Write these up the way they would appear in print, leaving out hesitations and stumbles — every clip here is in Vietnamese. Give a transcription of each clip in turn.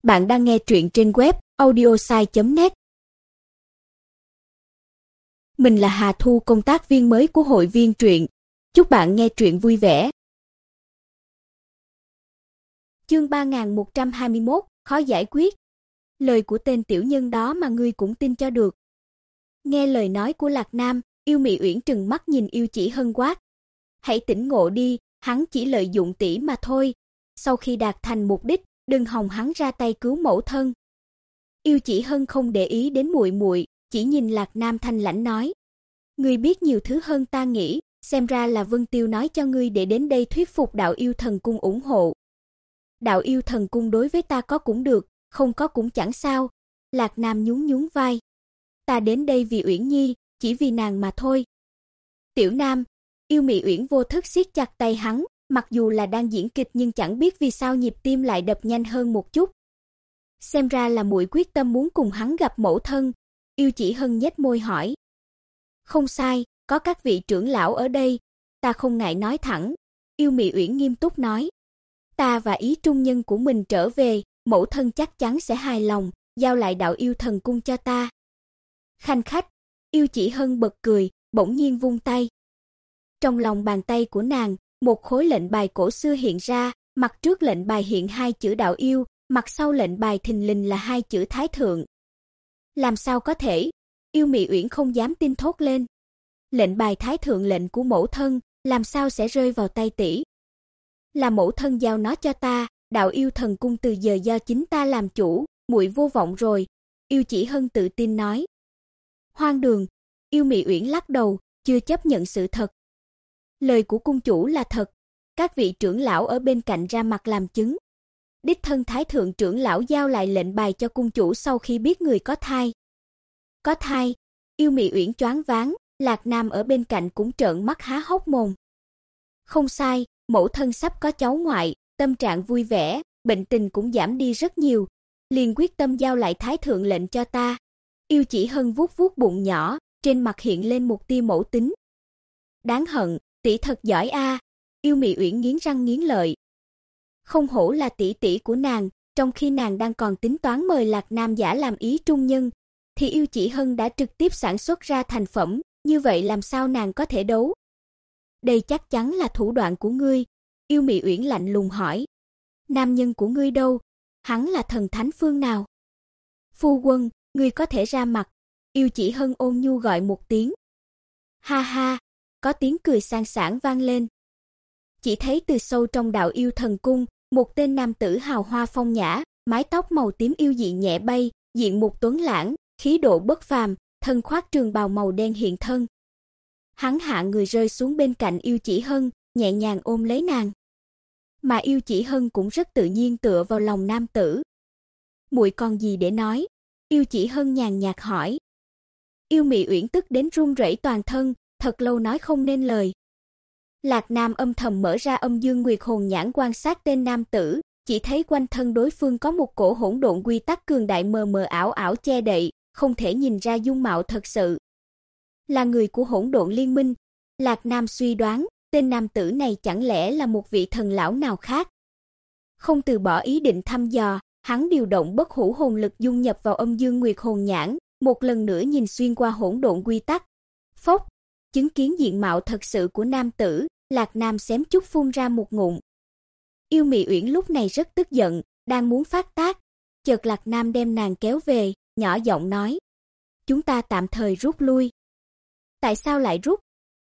Bạn đang nghe truyện trên web audiosai.net. Mình là Hà Thu, công tác viên mới của hội viên truyện. Chúc bạn nghe truyện vui vẻ. Chương 3121, khó giải quyết. Lời của tên tiểu nhân đó mà ngươi cũng tin cho được. Nghe lời nói của Lạc Nam, Yêu Mị Uyển trừng mắt nhìn Yêu Chỉ Hân quát. Hãy tỉnh ngộ đi, hắn chỉ lợi dụng tỷ mà thôi. Sau khi đạt thành mục đích, đừng hòng hắn ra tay cứu mẫu thân. Yêu Chỉ Hân không để ý đến muội muội, chỉ nhìn Lạc Nam thanh lãnh nói: "Ngươi biết nhiều thứ hơn ta nghĩ, xem ra là Vân Tiêu nói cho ngươi để đến đây thuyết phục Đạo Yêu Thần Cung ủng hộ." Đạo Yêu Thần Cung đối với ta có cũng được, không có cũng chẳng sao. Lạc Nam nhún nhún vai. Ta đến đây vì Uyển Nhi, chỉ vì nàng mà thôi. Tiểu Nam, Yêu Mị Uyển vô thức siết chặt tay hắn, mặc dù là đang diễn kịch nhưng chẳng biết vì sao nhịp tim lại đập nhanh hơn một chút. Xem ra là muội quyết tâm muốn cùng hắn gặp mẫu thân. Yêu Chỉ Hân nhếch môi hỏi. Không sai, có các vị trưởng lão ở đây, ta không ngại nói thẳng. Yêu Mị Uyển nghiêm túc nói. Ta và ý trung nhân của mình trở về, mẫu thân chắc chắn sẽ hài lòng, giao lại Đạo Yêu Thần Cung cho ta. Khanh khách, Yêu Chỉ Hân bật cười, bỗng nhiên vung tay. Trong lòng bàn tay của nàng, một khối lệnh bài cổ xưa hiện ra, mặt trước lệnh bài hiện hai chữ Đạo Yêu, mặt sau lệnh bài thình lình là hai chữ Thái Thượng. Làm sao có thể? Yêu Mị Uyển không dám tin thốt lên. Lệnh bài Thái Thượng, lệnh của mẫu thân, làm sao sẽ rơi vào tay tỷ? Là mẫu thân giao nó cho ta, Đạo Yêu Thần Cung từ giờ do chính ta làm chủ, muội vô vọng rồi. Yêu Chỉ Hân tự tin nói. Hoang đường, Yêu Mị Uyển lắc đầu, chưa chấp nhận sự thật. Lời của cung chủ là thật, các vị trưởng lão ở bên cạnh ra mặt làm chứng. Đích thân Thái Thượng trưởng lão giao lại lệnh bài cho cung chủ sau khi biết người có thai. Có thai? Yêu Mị Uyển choáng váng, Lạc Nam ở bên cạnh cũng trợn mắt há hốc mồm. Không sai, mẫu thân sắp có cháu ngoại, tâm trạng vui vẻ, bệnh tình cũng giảm đi rất nhiều, liền quyết tâm giao lại Thái Thượng lệnh cho ta. Yêu Chỉ Hân vuốt vuốt bụng nhỏ, trên mặt hiện lên một tia mẫu tính. Đáng hận, tỷ thật giỏi a. Yêu Mị Uyển nghiến răng nghiến lợi. Không hổ là tỷ tỷ của nàng, trong khi nàng đang còn tính toán mời Lạc Nam giả làm ý trung nhân, thì Yêu Chỉ Hân đã trực tiếp sản xuất ra thành phẩm, như vậy làm sao nàng có thể đấu? Đây chắc chắn là thủ đoạn của ngươi. Yêu Mị Uyển lạnh lùng hỏi. Nam nhân của ngươi đâu? Hắn là thần thánh phương nào? Phu quân, ngươi có thể ra mặt. Yêu Chỉ Hân ôn nhu gọi một tiếng. Ha ha, có tiếng cười sang sảng vang lên. Chỉ thấy từ sâu trong Đạo Yêu Thần Cung, một tên nam tử hào hoa phong nhã, mái tóc màu tím yêu dị nhẹ bay, diện mục tuấn lãng, khí độ bất phàm, thân khoác trường bào màu đen hiện thân. Hắn hạ người rơi xuống bên cạnh Yêu Chỉ Hân, nhẹ nhàng ôm lấy nàng. Mà Yêu Chỉ Hân cũng rất tự nhiên tựa vào lòng nam tử. Muội còn gì để nói? Yêu Chỉ Hân nhàn nhạt hỏi. Yêu Mị Uyển tức đến run rẩy toàn thân, thật lâu nói không nên lời. Lạc Nam âm thầm mở ra Âm Dương Nguyệt Hồn nhãn quan sát tên nam tử, chỉ thấy quanh thân đối phương có một cổ hỗn độn quy tắc cường đại mờ mờ ảo ảo che đậy, không thể nhìn ra dung mạo thật sự. Là người của Hỗn Độn Liên Minh, Lạc Nam suy đoán, tên nam tử này chẳng lẽ là một vị thần lão nào khác. Không từ bỏ ý định thăm dò, hắn điều động bất hủ hồn lực dung nhập vào Âm Dương Nguyệt Hồn nhãn, một lần nữa nhìn xuyên qua hỗn độn quy tắc. Phốc, chứng kiến diện mạo thật sự của nam tử, Lạc Nam xém chút phun ra một ngụm. Yêu Mị Uyển lúc này rất tức giận, đang muốn phát tác, chợt Lạc Nam đem nàng kéo về, nhỏ giọng nói: "Chúng ta tạm thời rút lui." Tại sao lại rút?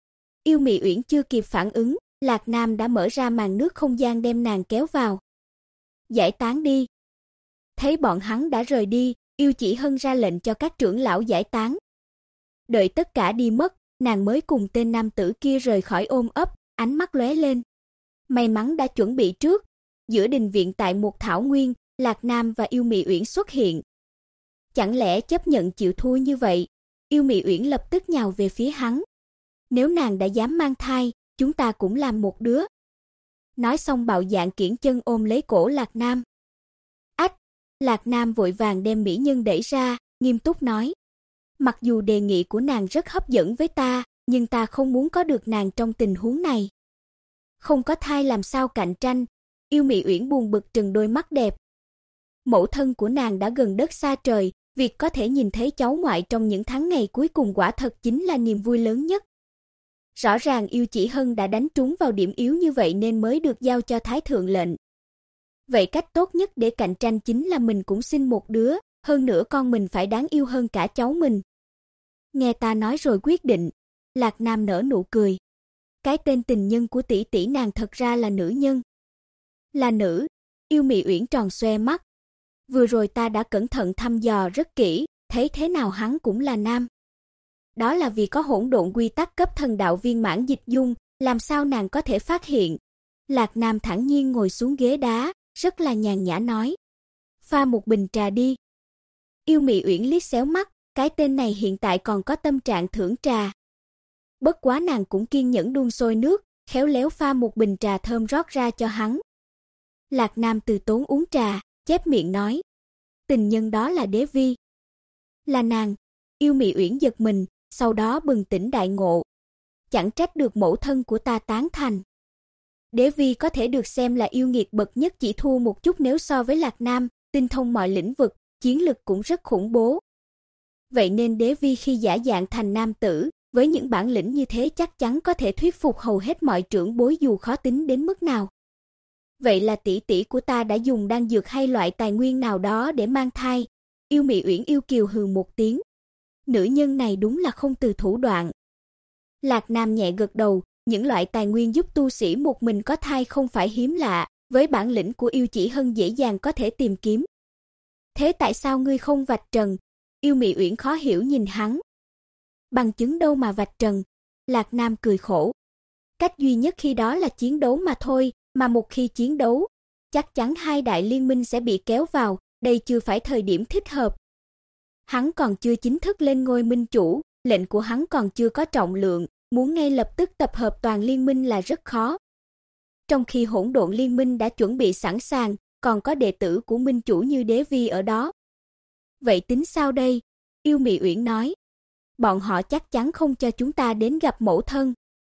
Yêu Mị Uyển chưa kịp phản ứng, Lạc Nam đã mở ra màn nước không gian đem nàng kéo vào. Giải tán đi. Thấy bọn hắn đã rời đi, Yêu Chỉ Hân ra lệnh cho các trưởng lão giải tán. Đợi tất cả đi mất, nàng mới cùng tên nam tử kia rời khỏi ôm ấp, ánh mắt lóe lên. May mắn đã chuẩn bị trước. Giữa đình viện tại một thảo nguyên, Lạc Nam và Yêu Mị Uyển xuất hiện. Chẳng lẽ chấp nhận chịu thua như vậy? Yêu Mị Uyển lập tức nhào về phía hắn. Nếu nàng đã dám mang thai, chúng ta cũng làm một đứa. Nói xong bạo dạn kiễng chân ôm lấy cổ Lạc Nam. Ách! Lạc Nam vội vàng đem mỹ nhân đẩy ra, nghiêm túc nói. Mặc dù đề nghị của nàng rất hấp dẫn với ta, nhưng ta không muốn có được nàng trong tình huống này. Không có thai làm sao cạnh tranh? Yêu Mị Uyển buồn bực trừng đôi mắt đẹp. Mẫu thân của nàng đã gần đất xa trời, việc có thể nhìn thấy cháu ngoại trong những tháng ngày cuối cùng quả thật chính là niềm vui lớn nhất. Rõ ràng Yêu Chỉ Hân đã đánh trúng vào điểm yếu như vậy nên mới được giao cho Thái Thượng lệnh. Vậy cách tốt nhất để cạnh tranh chính là mình cũng sinh một đứa, hơn nữa con mình phải đáng yêu hơn cả cháu mình. Nghe ta nói rồi quyết định. Lạc Nam nở nụ cười. Cái tên tình nhân của tỷ tỷ nàng thật ra là nữ nhân. Là nữ? Yêu Mị Uyển tròn xoe mắt. Vừa rồi ta đã cẩn thận thăm dò rất kỹ, thấy thế nào hắn cũng là nam. Đó là vì có hỗn độn quy tắc cấp thần đạo viên mãn dịch dung, làm sao nàng có thể phát hiện? Lạc Nam thản nhiên ngồi xuống ghế đá, rất là nhàn nhã nói. Pha một bình trà đi. Yêu Mị Uyển liếc xéo mắt, cái tên này hiện tại còn có tâm trạng thưởng trà. Bất quá nàng cũng kiên nhẫn đun sôi nước, khéo léo pha một bình trà thơm rót ra cho hắn. Lạc Nam từ tốn uống trà, chép miệng nói. Tình nhân đó là Đế Vi. Là nàng. Yêu Mị Uyển giật mình, sau đó bừng tỉnh đại ngộ. Chẳng trách được mẫu thân của ta tán thành. Đế Vi có thể được xem là yêu nghiệt bậc nhất, chỉ thua một chút nếu so với Lạc Nam, tinh thông mọi lĩnh vực, chiến lực cũng rất khủng bố. Vậy nên Đế Vi khi giả dạng thành nam tử, với những bản lĩnh như thế chắc chắn có thể thuyết phục hầu hết mọi trưởng bối dù khó tính đến mức nào. Vậy là tỷ tỷ của ta đã dùng đan dược hay loại tài nguyên nào đó để mang thai? Yêu Mị Uyển yêu kiều hừ một tiếng. Nữ nhân này đúng là không từ thủ đoạn. Lạc Nam nhẹ gật đầu, những loại tài nguyên giúp tu sĩ một mình có thai không phải hiếm lạ, với bản lĩnh của Yêu Chỉ Hân dễ dàng có thể tìm kiếm. Thế tại sao ngươi không vạch trần? Yêu Mị Uyển khó hiểu nhìn hắn. Bằng chứng đâu mà vạch trần? Lạc Nam cười khổ. Cách duy nhất khi đó là chiến đấu mà thôi, mà một khi chiến đấu, chắc chắn hai đại liên minh sẽ bị kéo vào, đây chưa phải thời điểm thích hợp. Hắn còn chưa chính thức lên ngôi minh chủ, lệnh của hắn còn chưa có trọng lượng, muốn ngay lập tức tập hợp toàn liên minh là rất khó. Trong khi hỗn độn liên minh đã chuẩn bị sẵn sàng, còn có đệ tử của minh chủ như Đế Vi ở đó. Vậy tính sao đây? Yêu Mị Uyển nói. Bọn họ chắc chắn không cho chúng ta đến gặp mẫu thân.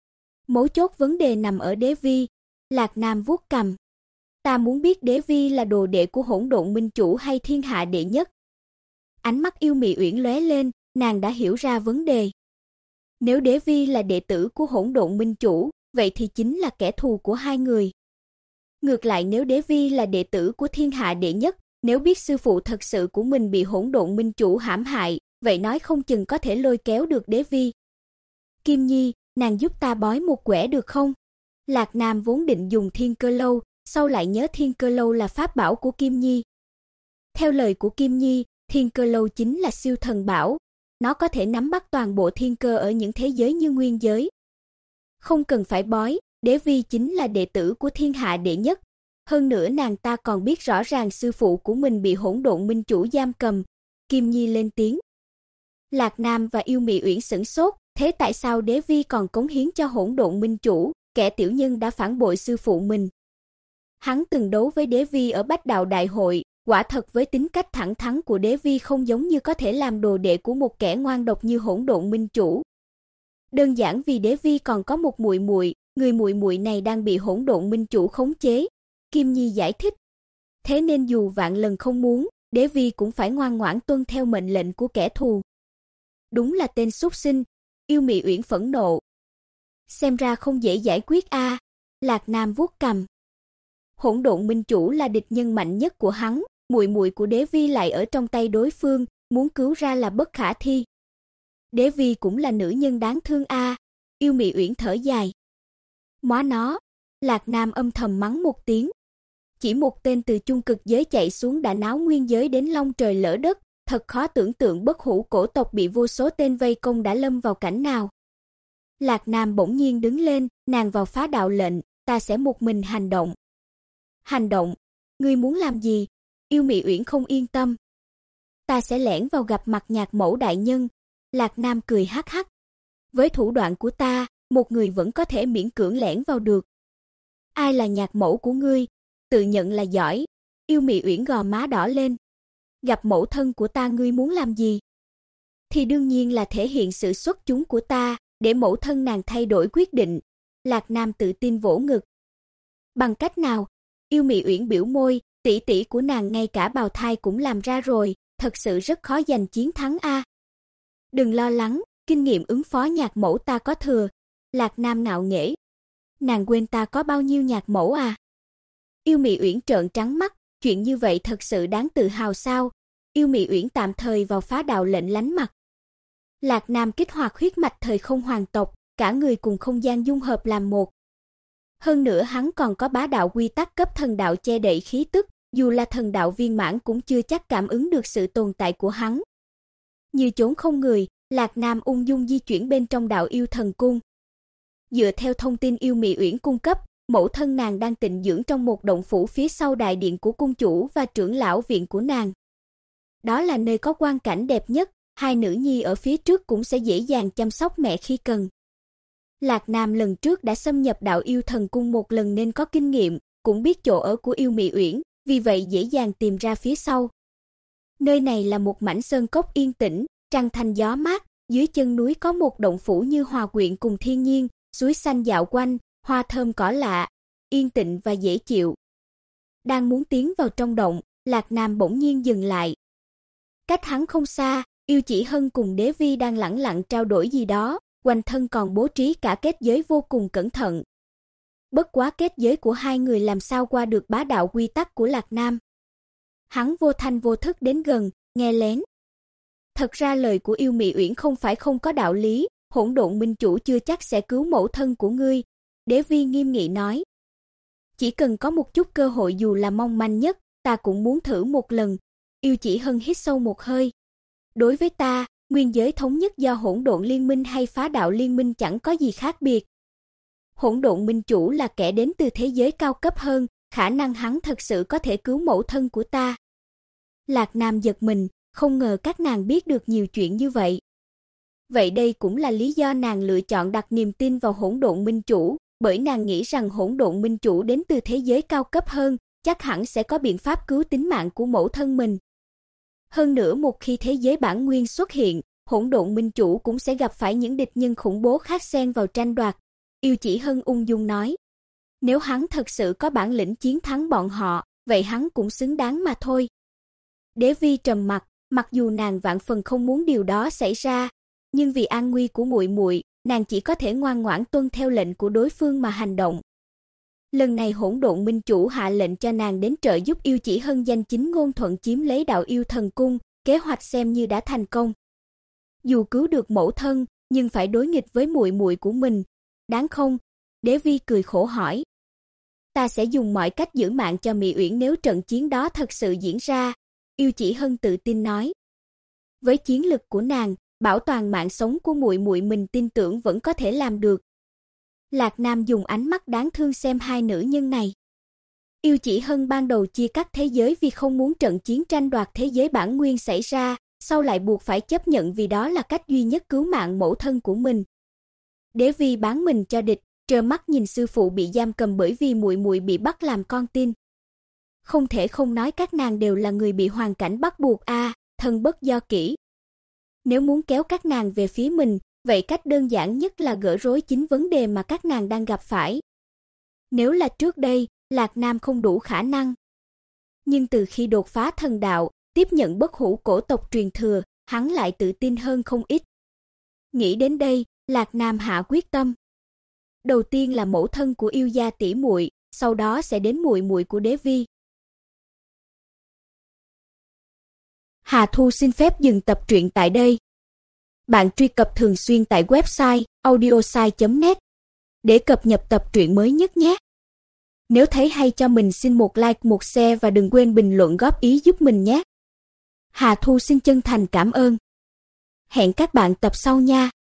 Mấu chốt vấn đề nằm ở Đế Vi. Lạc Nam vuốt cằm. Ta muốn biết Đế Vi là đồ đệ của hỗn độn minh chủ hay thiên hạ đệ nhất. Ánh mắt Yêu Mị Uyển lóe lên, nàng đã hiểu ra vấn đề. Nếu Đế Vi là đệ tử của hỗn độn minh chủ, vậy thì chính là kẻ thù của hai người. Ngược lại nếu Đế Vi là đệ tử của thiên hạ đệ nhất, nếu biết sư phụ thật sự của mình bị hỗn độn minh chủ hãm hại, vậy nói không chừng có thể lôi kéo được Đế Vi. Kim Nhi, nàng giúp ta bói một quẻ được không? Lạc Nam vốn định dùng Thiên Cơ Lâu, sau lại nhớ Thiên Cơ Lâu là pháp bảo của Kim Nhi. Theo lời của Kim Nhi, Thiên Cơ Lâu chính là siêu thần bảo, nó có thể nắm bắt toàn bộ thiên cơ ở những thế giới như nguyên giới. Không cần phải bói, Đế Vi chính là đệ tử của thiên hạ đệ nhất. Hơn nữa nàng ta còn biết rõ ràng sư phụ của mình bị hỗn độn minh chủ giam cầm. Kim Nhi lên tiếng. Lạc Nam và Yêu Mị Uyển sửng sốt, thế tại sao Đế Vi còn cống hiến cho hỗn độn minh chủ, kẻ tiểu nhân đã phản bội sư phụ mình. Hắn từng đấu với Đế Vi ở Bách Đạo Đại hội, quả thật với tính cách thẳng thắn của Đế Vi không giống như có thể làm đồ đệ của một kẻ ngoan độc như hỗn độn minh chủ. Đơn giản vì Đế Vi còn có một muội muội, người muội muội này đang bị hỗn độn minh chủ khống chế. Kim Nhi giải thích. Thế nên dù vạn lần không muốn, Đế Vi cũng phải ngoan ngoãn tuân theo mệnh lệnh của kẻ thù. Đúng là tên súc sinh, Yêu Mị Uyển phẫn nộ. Xem ra không dễ giải quyết a. Lạc Nam vuốt cằm. Hỗn độn minh chủ là địch nhân mạnh nhất của hắn, muội muội của Đế Vi lại ở trong tay đối phương, muốn cứu ra là bất khả thi. Đế Vi cũng là nữ nhân đáng thương a. Yêu Mị Uyển thở dài. Móa nó, Lạc Nam âm thầm mắng một tiếng. Chỉ một tên từ chung cực giới chạy xuống đã náo nguyên giới đến long trời lỡ đất, thật khó tưởng tượng bất hủ cổ tộc bị vô số tên vây công đã lâm vào cảnh nào. Lạc Nam bỗng nhiên đứng lên, nàng vào phá đạo lệnh, ta sẽ một mình hành động. Hành động? Ngươi muốn làm gì? Yêu Mị Uyển không yên tâm. Ta sẽ lẻn vào gặp mặt Nhạc Mẫu đại nhân. Lạc Nam cười hắc hắc. Với thủ đoạn của ta, một người vẫn có thể miễn cưỡng lẻn vào được. Ai là Nhạc Mẫu của ngươi? Tự nhận là giỏi. Yêu Mị Uyển gò má đỏ lên. Gặp mẫu thân của ta ngươi muốn làm gì? Thì đương nhiên là thể hiện sự xuất chúng của ta, để mẫu thân nàng thay đổi quyết định. Lạc Nam tự tin vỗ ngực. Bằng cách nào? Yêu Mị Uyển biểu môi, tỷ tỷ của nàng ngay cả bào thai cũng làm ra rồi, thật sự rất khó giành chiến thắng a. Đừng lo lắng, kinh nghiệm ứng phó nhạc mẫu ta có thừa. Lạc Nam ngạo nghễ. Nàng quên ta có bao nhiêu nhạc mẫu à? Yêu Mị Uyển trợn trắng mắt, chuyện như vậy thật sự đáng tự hào sao? Yêu Mị Uyển tạm thời vào phá đạo lệnh lánh mặt. Lạc Nam kích hoạt huyết mạch thời không hoàng tộc, cả người cùng không gian dung hợp làm một. Hơn nữa hắn còn có bá đạo quy tắc cấp thần đạo che đậy khí tức, dù là thần đạo viên mãn cũng chưa chắc cảm ứng được sự tồn tại của hắn. Như chốn không người, Lạc Nam ung dung di chuyển bên trong đạo yêu thần cung. Dựa theo thông tin Yêu Mị Uyển cung cấp, mẫu thân nàng đang tịnh dưỡng trong một động phủ phía sau đại điện của cung chủ và trưởng lão viện của nàng. Đó là nơi có quang cảnh đẹp nhất, hai nữ nhi ở phía trước cũng sẽ dễ dàng chăm sóc mẹ khi cần. Lạc Nam lần trước đã xâm nhập đạo yêu thần cung một lần nên có kinh nghiệm, cũng biết chỗ ở của Yêu Mị Uyển, vì vậy dễ dàng tìm ra phía sau. Nơi này là một mảnh sơn cốc yên tĩnh, trăng thanh gió mát, dưới chân núi có một động phủ như hòa quyện cùng thiên nhiên, suối xanh dạo quanh, hoa thơm cỏ lạ, yên tĩnh và dễ chịu. Đang muốn tiến vào trong động, Lạc Nam bỗng nhiên dừng lại. Cách hắn không xa, Yêu Chỉ Hân cùng Đế Vi đang lẳng lặng trao đổi gì đó, quanh thân còn bố trí cả kết giới vô cùng cẩn thận. Bất quá kết giới của hai người làm sao qua được bá đạo quy tắc của Lạc Nam. Hắn vô thanh vô thức đến gần, nghe lén. Thật ra lời của Yêu Mị Uyển không phải không có đạo lý, Hỗn Độn Minh Chủ chưa chắc sẽ cứu mẫu thân của ngươi, Đế Vi nghiêm nghị nói. Chỉ cần có một chút cơ hội dù là mong manh nhất, ta cũng muốn thử một lần. Yêu Chỉ Hân hít sâu một hơi. Đối với ta, nguyên giới thống nhất do Hỗn Độn Liên Minh hay Phá Đạo Liên Minh chẳng có gì khác biệt. Hỗn Độn Minh Chủ là kẻ đến từ thế giới cao cấp hơn, khả năng hắn thật sự có thể cứu mẫu thân của ta. Lạc Nam giật mình, không ngờ các nàng biết được nhiều chuyện như vậy. Vậy đây cũng là lý do nàng lựa chọn đặt niềm tin vào Hỗn Độn Minh Chủ, bởi nàng nghĩ rằng Hỗn Độn Minh Chủ đến từ thế giới cao cấp hơn, chắc hẳn sẽ có biện pháp cứu tính mạng của mẫu thân mình. Hơn nữa một khi thế giới bản nguyên xuất hiện, Hỗn Độn Minh Chủ cũng sẽ gặp phải những địch nhân khủng bố khác xen vào tranh đoạt. Yêu Chỉ Hân ung dung nói, nếu hắn thật sự có bản lĩnh chiến thắng bọn họ, vậy hắn cũng xứng đáng mà thôi. Đế Vi trầm mặc, mặc dù nàng vạn phần không muốn điều đó xảy ra, nhưng vì an nguy của muội muội, nàng chỉ có thể ngoan ngoãn tuân theo lệnh của đối phương mà hành động. Lần này Hỗn Độn Minh Chủ hạ lệnh cho nàng đến trợ giúp Yêu Chỉ Hân danh chính ngôn thuận chiếm lấy đạo yêu thần cung, kế hoạch xem như đã thành công. Dù cứu được mẫu thân, nhưng phải đối nghịch với muội muội của mình, đáng không? Đế Vi cười khổ hỏi. Ta sẽ dùng mọi cách giữ mạng cho Mị Uyển nếu trận chiến đó thật sự diễn ra, Yêu Chỉ Hân tự tin nói. Với chiến lực của nàng, bảo toàn mạng sống của muội muội mình tin tưởng vẫn có thể làm được. Lạc Nam dùng ánh mắt đáng thương xem hai nữ nhân này. Yêu Chỉ Hân ban đầu chia cắt thế giới vì không muốn trận chiến tranh đoạt thế giới bản nguyên xảy ra, sau lại buộc phải chấp nhận vì đó là cách duy nhất cứu mạng mẫu thân của mình. Đế Vi bán mình cho địch, trơ mắt nhìn sư phụ bị giam cầm bởi vì muội muội bị bắt làm con tin. Không thể không nói các nàng đều là người bị hoàn cảnh bắt buộc thân bất do kỷ. Nếu muốn kéo các nàng về phía mình, vậy cách đơn giản nhất là gỡ rối chính vấn đề mà các nàng đang gặp phải. Nếu là trước đây, Lạc Nam không đủ khả năng. Nhưng từ khi đột phá thần đạo, tiếp nhận bất hủ cổ tộc truyền thừa, hắn lại tự tin hơn không ít. Nghĩ đến đây, Lạc Nam hạ quyết tâm. Đầu tiên là mẫu thân của Yêu gia tỷ muội, sau đó sẽ đến muội muội của Đế Vi. Hà Thu xin phép dừng tập truyện tại đây. Bạn truy cập thường xuyên tại website audiosai.net để cập nhật tập truyện mới nhất nhé. Nếu thấy hay cho mình xin một like, một share và đừng quên bình luận góp ý giúp mình nhé. Hà Thu xin chân thành cảm ơn. Hẹn các bạn tập sau nha.